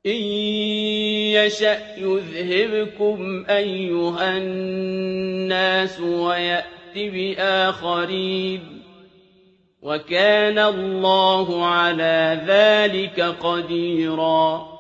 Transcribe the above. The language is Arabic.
إِن يَشَأْ يُذْهِبْكُمْ أَيُّهَا النَّاسُ وَيَأْتِ بِآخَرِينَ وَكَانَ اللَّهُ عَلَىٰ ذَٰلِكَ قَدِيرًا